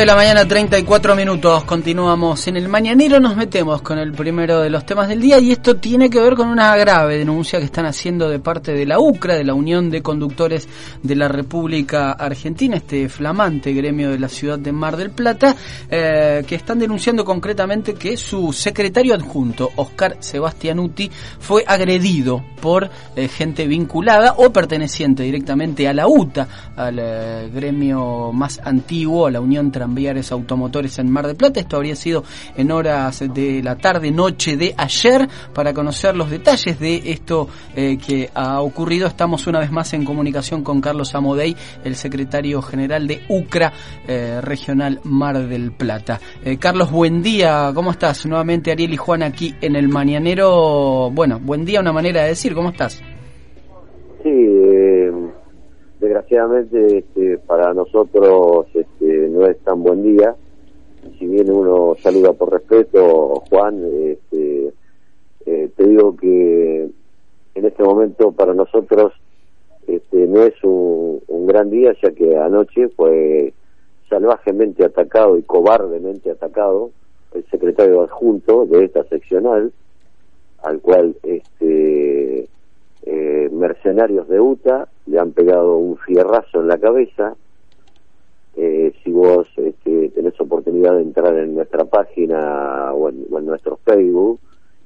de la mañana, 34 minutos. Continuamos en el mañanero, nos metemos con el primero de los temas del día y esto tiene que ver con una grave denuncia que están haciendo de parte de la UCRA, de la Unión de Conductores de la República Argentina, este flamante gremio de la ciudad de Mar del Plata, que están denunciando concretamente que su secretario adjunto, Oscar Sebastianuti, fue agredido por gente vinculada o perteneciente directamente a la UTA, al gremio más antiguo, a la Unión Tranviarios Automotores en Mar del Plata. Esto habría sido en horas de la tarde, noche de ayer. Para conocer los detalles de esto que ha ocurrido, estamos una vez más en comunicación con Carlos Amodei, el secretario general de UCRA Regional Mar del Plata. Carlos, buen día, ¿cómo estás? Nuevamente Ariel y Juan aquí en el Mañanero. Bueno, buen día, una manera de decir, ¿cómo estás? Sí, desgraciadamente para nosotros no es tan buen día. Si bien uno saluda por respeto, Juan, te digo que en este momento para nosotros no es un gran día, ya que anoche fue salvajemente atacado y cobardemente atacado el secretario adjunto de esta seccional, al cual mercenarios de UTA le han pegado un fierrazo en la cabeza. Si vos tenés oportunidad de entrar en nuestra página o en nuestro Facebook,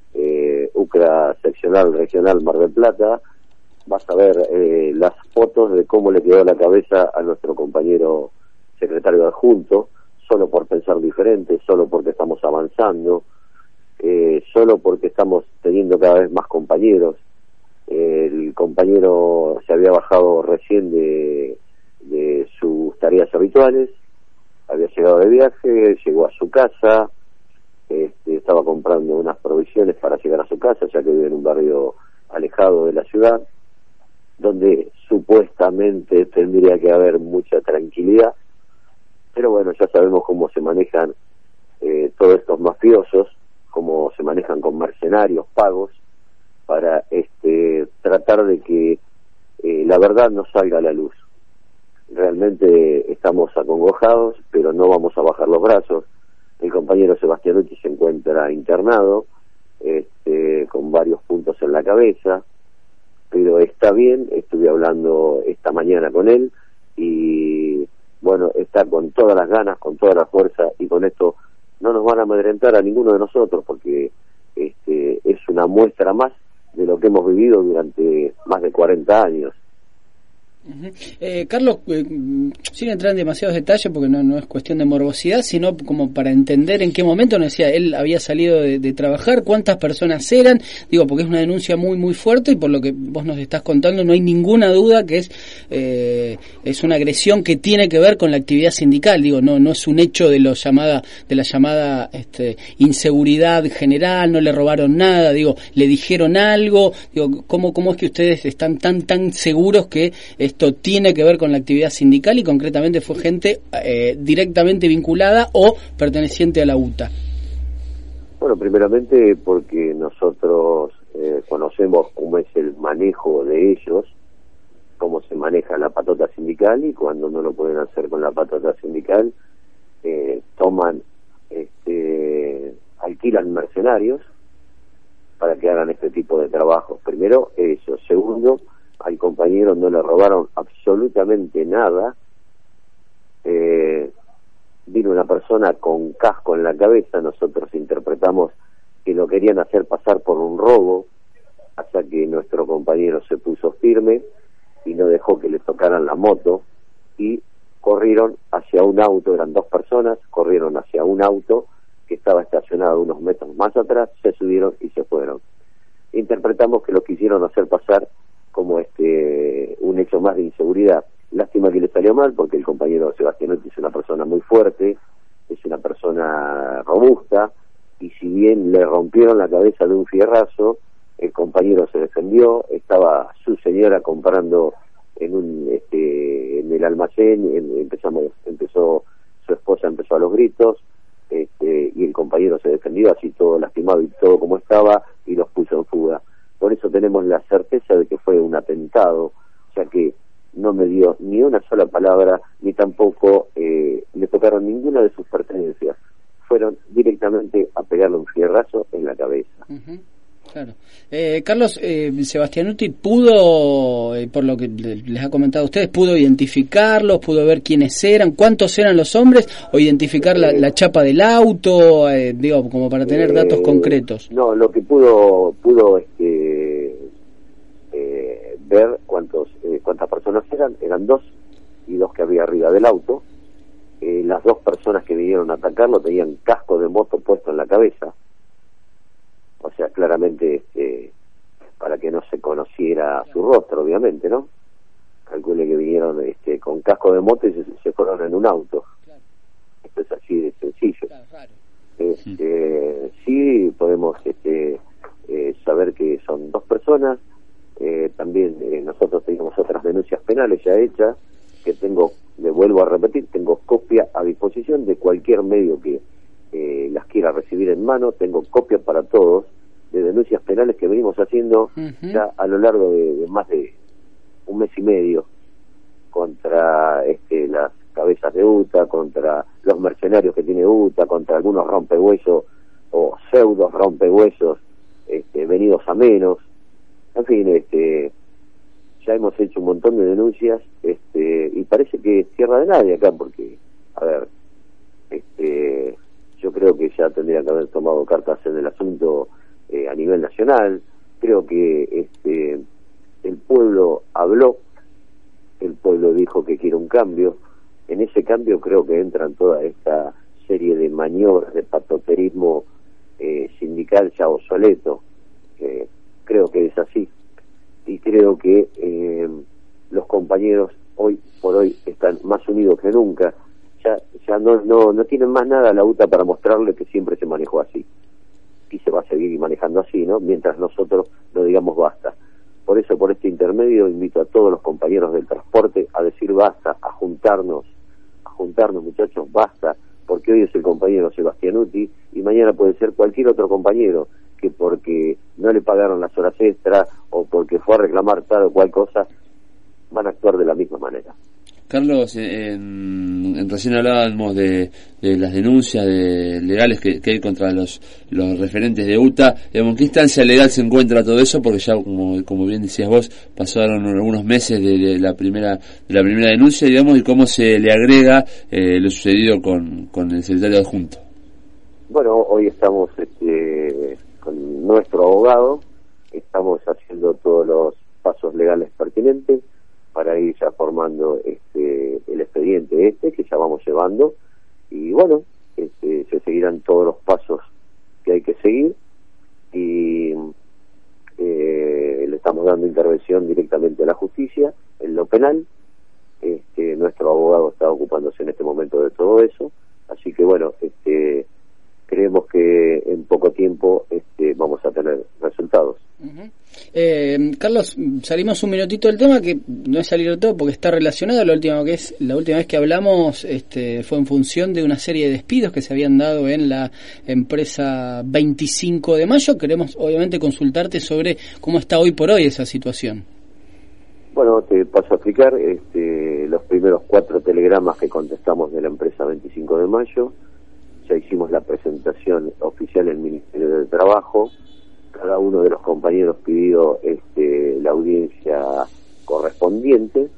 UCRA Seccional Regional Mar del Plata, vas a ver las fotos de cómo le quedó la cabeza a nuestro compañero secretario adjunto, solo por pensar diferente, solo porque estamos avanzando, solo porque estamos teniendo cada vez más compañeros. El compañero se había bajado recién de sus tareas habituales, había llegado de viaje, llegó a su casa, estaba comprando unas provisiones para llegar a su casa, ya que vive en un barrio alejado de la ciudad, donde supuestamente tendría que haber mucha tranquilidad, pero bueno, ya sabemos cómo se manejan todos estos mafiosos, cómo se manejan con mercenarios pagos para tratar de que la verdad no salga a la luz. Realmente estamos acongojados, pero no vamos a bajar los brazos. El compañero Sebastianuti se encuentra internado, con varios puntos en la cabeza, pero está bien. Estuve hablando esta mañana con él y bueno, está con todas las ganas, con toda la fuerza, y con esto no nos van a amedrentar a ninguno de nosotros, porque es una muestra más de lo que hemos vivido durante más de 40 años. Carlos, sin entrar en demasiados detalles porque no es cuestión de morbosidad, sino como para entender en qué momento, nos decía, él había salido de trabajar, cuántas personas eran, digo, porque es una denuncia muy muy fuerte y por lo que vos nos estás contando no hay ninguna duda que es una agresión que tiene que ver con la actividad sindical, digo, no es un hecho de la llamada inseguridad general, no le robaron nada, digo, le dijeron algo, digo, ¿cómo es que ustedes están tan seguros que esto tiene que ver con la actividad sindical y concretamente fue gente directamente vinculada o perteneciente a la UTA? Bueno, primeramente porque nosotros conocemos cómo es el manejo de ellos, cómo se maneja la patota sindical, y cuando no lo pueden hacer con la patota sindical, toman, alquilan mercenarios para que hagan este tipo de trabajos. Primero eso. Segundo, al compañero no le robaron absolutamente nada. Vino una persona con casco en la cabeza, nosotros interpretamos que lo querían hacer pasar por un robo, hasta que nuestro compañero se puso firme y no dejó que le tocaran la moto, y corrieron hacia un auto, eran dos personas, corrieron hacia un auto que estaba estacionado unos metros más atrás, se subieron y se fueron. Interpretamos que lo quisieron hacer pasar como un hecho más de inseguridad. Lástima que le salió mal, porque el compañero Sebastianuti es una persona muy fuerte, es una persona robusta, y si bien le rompieron la cabeza de un fierrazo, el compañero se defendió. Estaba su señora comprando en el almacén, su esposa empezó a los gritos, y el compañero se defendió, así todo lastimado y todo como estaba, y los puso en fuga. Por eso tenemos la certeza de que fue un atentado, ya que no me dio ni una sola palabra, ni tampoco le tocaron ninguna de sus pertenencias. Fueron directamente a pegarle un fierrazo en la cabeza. Claro. Carlos, Sebastianuti pudo, por lo que les ha comentado a ustedes, pudo identificarlos, pudo ver quiénes eran, cuántos eran los hombres, o identificar la chapa del auto, digo, como para tener datos concretos. No, lo que pudo ver cuántas personas eran dos, y dos que había arriba del auto. Las dos personas que vinieron a atacarlo tenían casco de moto puesto en la cabeza, o sea, claramente para que no se conociera su rostro, obviamente, ¿no? Calcule que vinieron con casco de moto y se fueron en un auto. Claro. Esto es así de sencillo. Claro. Sí, podemos saber que son dos personas. También nosotros teníamos otras denuncias penales ya hechas, que le vuelvo a repetir, tengo copia a disposición de cualquier medio que las quiera recibir en mano. Tengo copia para todos de denuncias penales que venimos haciendo ya a lo largo de más de un mes y medio contra las cabezas de UTA, contra los mercenarios que tiene UTA, contra algunos rompehuesos o pseudos rompehuesos venidos a menos. En fin, ya hemos hecho un montón de denuncias, y parece que es tierra de nadie acá, porque, a ver, yo creo que ya tendría que haber tomado cartas en el asunto a nivel nacional. Creo que el pueblo habló, el pueblo dijo que quiere un cambio. En ese cambio creo que entran toda esta serie de maniobras de patoterismo sindical ya obsoleto. Creo que es así, y creo que los compañeros hoy por hoy están más unidos que nunca. Ya no tienen más nada a la UTA para mostrarle que siempre se manejó así, y se va a seguir manejando así, ¿no? Mientras nosotros no digamos basta. Por eso, por este intermedio, invito a todos los compañeros del transporte a decir basta, a juntarnos muchachos, basta, porque hoy es el compañero Sebastianuti y mañana puede ser cualquier otro compañero que porque no le pagaron las horas extras o porque fue a reclamar tal o cual cosa, van a actuar de la misma manera. Carlos, recién hablábamos de las denuncias legales que hay contra los referentes de UTA. ¿En qué instancia legal se encuentra todo eso? Porque ya, como bien decías vos, pasaron algunos meses de la primera denuncia, digamos, y cómo se le agrega lo sucedido con el secretario adjunto. Bueno, hoy estamos con nuestro abogado, estamos haciendo todos los pasos legales pertinentes para ir ya formando el expediente que ya vamos llevando, y bueno, se seguirán todos los pasos que hay que seguir, y le estamos dando intervención directamente a la justicia en lo penal. Nuestro abogado está ocupándose en este momento de todo eso, así que bueno, creemos que en poco tiempo vamos a tener resultados. Carlos, salimos un minutito del tema, que no es salir del todo porque está relacionado. La última vez que hablamos fue en función de una serie de despidos que se habían dado en la empresa 25 de mayo. Queremos obviamente consultarte sobre cómo está hoy por hoy esa situación. Bueno, te paso a explicar los primeros 4 telegramas que contestamos de la empresa 25 de mayo. Ya hicimos la presentación oficial en el Ministerio de Trabajo. Cada uno de los compañeros pidió la audiencia correspondiente,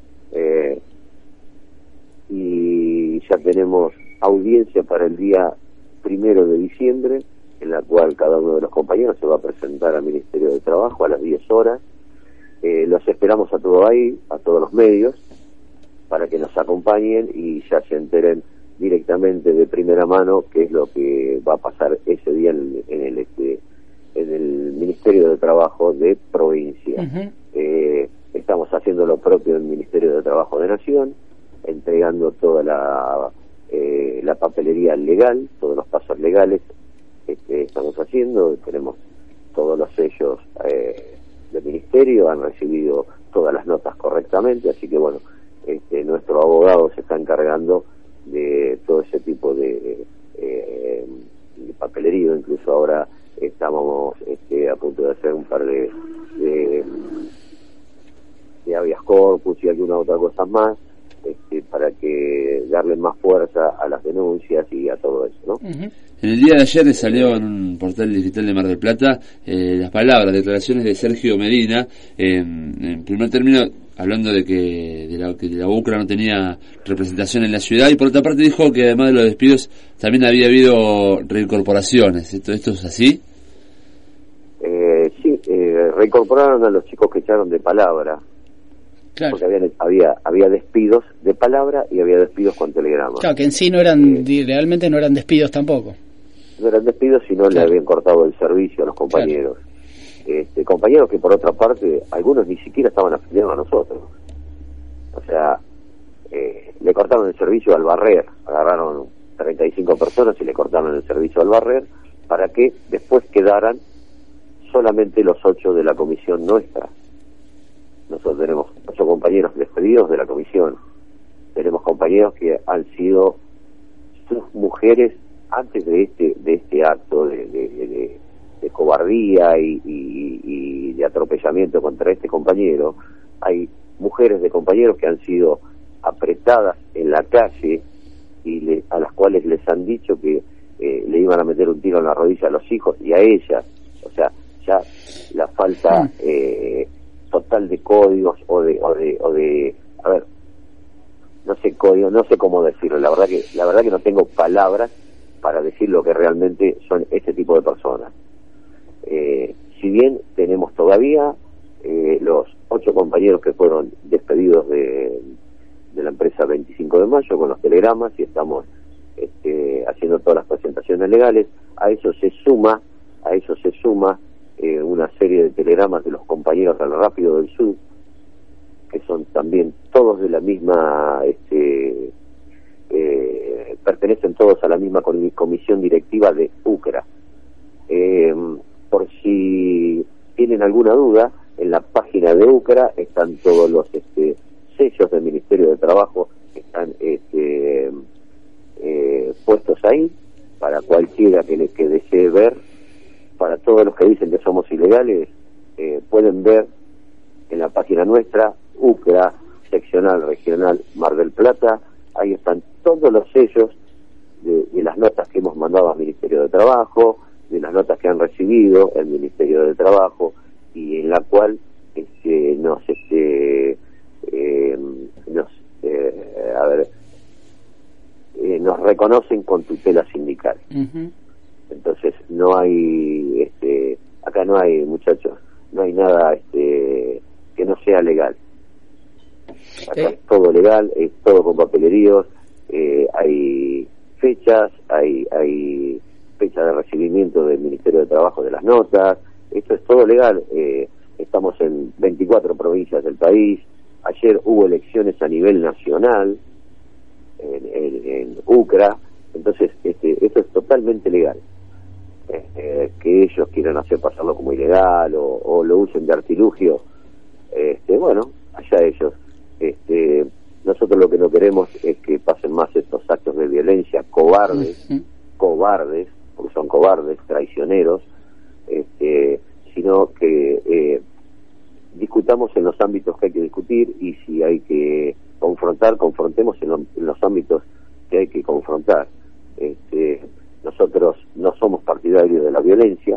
y ya tenemos audiencia para el día 1 de diciembre, en la cual cada uno de los compañeros se va a presentar al Ministerio de Trabajo a las 10 horas. Los esperamos a todos ahí, a todos los medios, para que nos acompañen y ya se enteren directamente de primera mano qué es lo que va a pasar ese día en el Ministerio de Trabajo de provincia. Estamos haciendo lo propio en el Ministerio de Trabajo de Nación, entregando toda la papelería legal, todos los pasos legales estamos haciendo. Tenemos todos los sellos del Ministerio, han recibido todas las notas correctamente, así que bueno, nuestro abogado se está encargando de todo ese tipo de papelería. Incluso ahora estamos a punto de hacer un par de habeas corpus y alguna otra cosa más, para que darle más fuerza a las denuncias y a todo eso, ¿no? Uh-huh. En el día de ayer salió en un portal digital de Mar del Plata las palabras, declaraciones de Sergio Medina, en primer término hablando de que la UCRA no tenía representación en la ciudad, y por otra parte dijo que además de los despidos también había habido reincorporaciones. ¿Esto es así? Sí, reincorporaron a los chicos que echaron de palabra. Claro. Porque había despidos de palabra y había despidos con telegrama. Claro, que en sí no eran, realmente no eran despidos tampoco. No eran despidos, sino le habían cortado el servicio a los compañeros. Claro. Compañeros que por otra parte, algunos ni siquiera estaban afiliados a nosotros. O sea, le cortaron el servicio al barrer, agarraron 35 personas y le cortaron el servicio al barrer para que después quedaran solamente los 8 de la comisión nuestra. Nosotros tenemos 8 compañeros despedidos de la comisión. Tenemos compañeros que han sido sus mujeres antes de este acto de cobardía y de atropellamiento contra este compañero. Hay mujeres de compañeros que han sido apretadas en la calle y a las cuales les han dicho que le iban a meter un tiro en la rodilla a los hijos y a ellas. O sea, ya la falta total de códigos o de a ver, no sé código, no sé cómo decirlo, la verdad que no tengo palabras para decir lo que realmente son este tipo de personas. Si bien tenemos todavía los 8 compañeros que fueron despedidos de la empresa 25 de mayo con los telegramas, y estamos haciendo todas las presentaciones legales, a eso se suma una serie de telegramas de los compañeros del Rápido del Sur, que son también todos de la misma, pertenecen todos a la misma comisión directiva de UCRA. Por si tienen alguna duda, en la página de UCRA están todos los sellos del Ministerio de Trabajo, están puestos ahí para cualquiera que desee ver. Para todos los que dicen que somos ilegales, pueden ver en la página nuestra, UCRA, seccional regional Mar del Plata. Ahí están todos los sellos de las notas que hemos mandado al Ministerio de Trabajo, de las notas que han recibido el Ministerio de Trabajo, y en la cual nos reconocen con tutela sindical. Uh-huh. Entonces no hay, acá no hay, muchachos, no hay nada que no sea legal. Acá es todo legal, es todo con papeleríos, hay fechas, hay fecha de recibimiento del Ministerio de Trabajo de las notas, esto es todo legal. Estamos en 24 provincias del país. Ayer hubo elecciones a nivel nacional en UCRA, entonces esto es totalmente legal. Que ellos quieran hacer pasarlo como ilegal o lo usen de artilugio, bueno, allá ellos. Nosotros lo que no queremos es que pasen más estos actos de violencia cobardes, porque son cobardes, traicioneros, sino que discutamos en los ámbitos que hay que discutir, y si hay que confrontar, confrontemos en los ámbitos que hay que confrontar. Nosotros no somos partidarios de la violencia,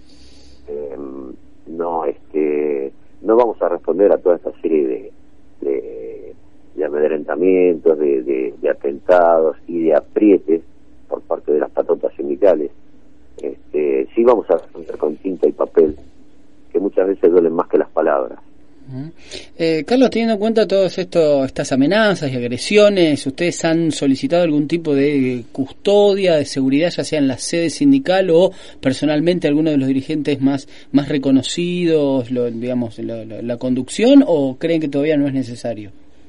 no vamos a responder a toda esta serie de amedrentamientos, de atentados y de aprietes por parte de las patotas sindicales. Sí vamos a responder con tinta y papel, que muchas veces duelen más que las palabras. Carlos, teniendo en cuenta todas estas amenazas y agresiones, ¿ustedes han solicitado algún tipo de custodia, de seguridad, ya sea en la sede sindical o personalmente alguno de los dirigentes más reconocidos, la conducción, o creen que todavía no es necesario?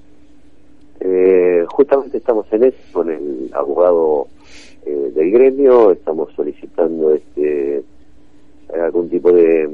Justamente estamos en eso con el abogado del gremio, estamos solicitando algún tipo de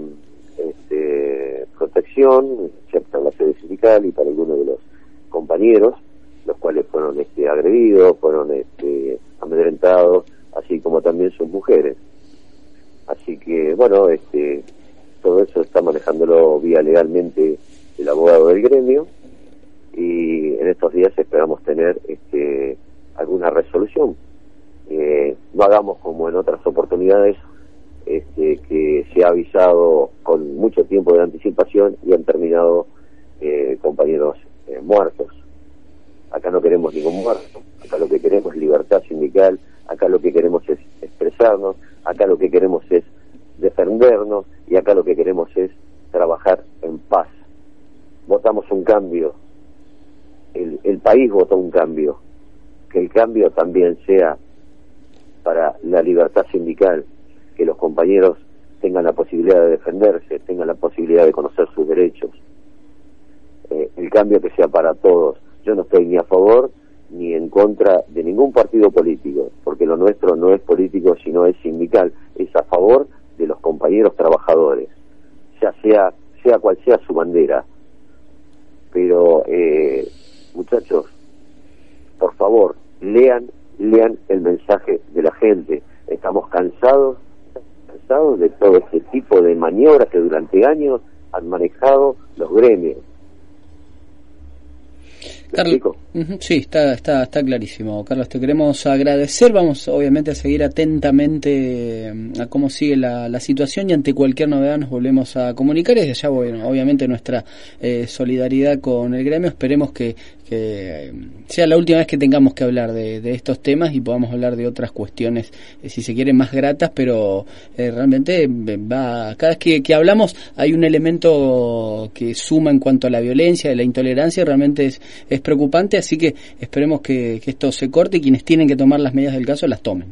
protección, ya para la sede sindical y para algunos de los compañeros, los cuales fueron agredidos, fueron amedrentados, así como también sus mujeres. Así que, bueno, todo eso está manejándolo vía legalmente el abogado del gremio, y en estos días esperamos tener alguna resolución. No hagamos como en otras oportunidades, que se ha avisado con mucho tiempo de anticipación y han terminado compañeros muertos. Acá no queremos ningún muerto, acá lo que queremos es libertad sindical, acá lo que queremos es expresarnos, acá lo que queremos es defendernos y acá lo que queremos es trabajar en paz. Votamos un cambio, el país votó un cambio, que el cambio también sea para la libertad sindical, que los compañeros tengan la posibilidad de defenderse, tengan la posibilidad de conocer sus derechos, el cambio que sea para todos. Yo no estoy ni a favor ni en contra de ningún partido político, porque lo nuestro no es político, sino es sindical, es a favor de los compañeros trabajadores, sea cual sea su bandera. Pero muchachos, por favor, lean el mensaje de la gente. Estamos cansados de todo este tipo de maniobras que durante años han manejado los gremios. Carlos, sí, está clarísimo. Carlos, te queremos agradecer. Vamos obviamente a seguir atentamente a cómo sigue la situación y ante cualquier novedad nos volvemos a comunicar. Desde allá, bueno, obviamente nuestra solidaridad con el gremio. Esperemos que sea la última vez que tengamos que hablar de estos temas y podamos hablar de otras cuestiones, si se quiere, más gratas, pero realmente cada vez que hablamos hay un elemento que suma en cuanto a la violencia, a la intolerancia. Realmente es preocupante, así que esperemos que esto se corte y quienes tienen que tomar las medidas del caso las tomen.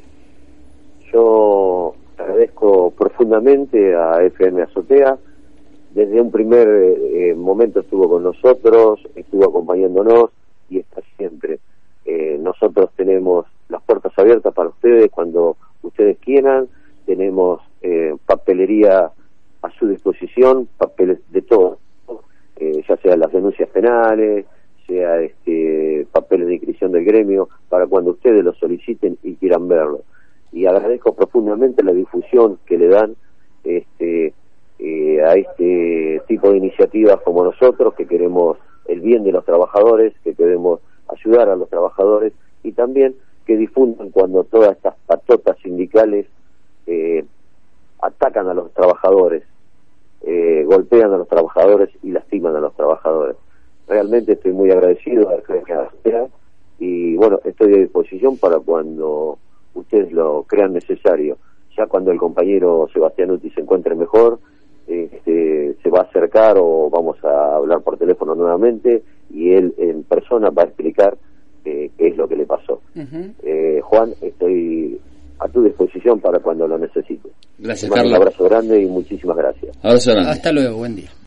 Yo agradezco profundamente a FM Azotea. Desde un primer momento estuvo con nosotros, estuvo acompañándonos y está siempre. Nosotros tenemos las puertas abiertas para ustedes cuando ustedes quieran. Tenemos papelería a su disposición, papeles de todo, ya sea las denuncias penales, sea papeles de inscripción del gremio, para cuando ustedes lo soliciten y quieran verlo. Y agradezco profundamente la difusión que le dan a este tipo de iniciativas como nosotros, que queremos el bien de los trabajadores, que queremos ayudar a los trabajadores, y también que difundan cuando todas estas patotas sindicales atacan a los trabajadores, golpean a los trabajadores y lastiman a los trabajadores. Realmente estoy muy agradecido a la y bueno, estoy a disposición para cuando ustedes lo crean necesario. Ya cuando el compañero Sebastián Uti se encuentre mejor, se va a acercar o vamos a hablar por teléfono nuevamente y él en persona va a explicar qué es lo que le pasó. Juan, estoy a tu disposición para cuando lo necesites. Gracias, Carlos. Un abrazo grande y muchísimas gracias. Abrazo grande. Hasta luego, buen día.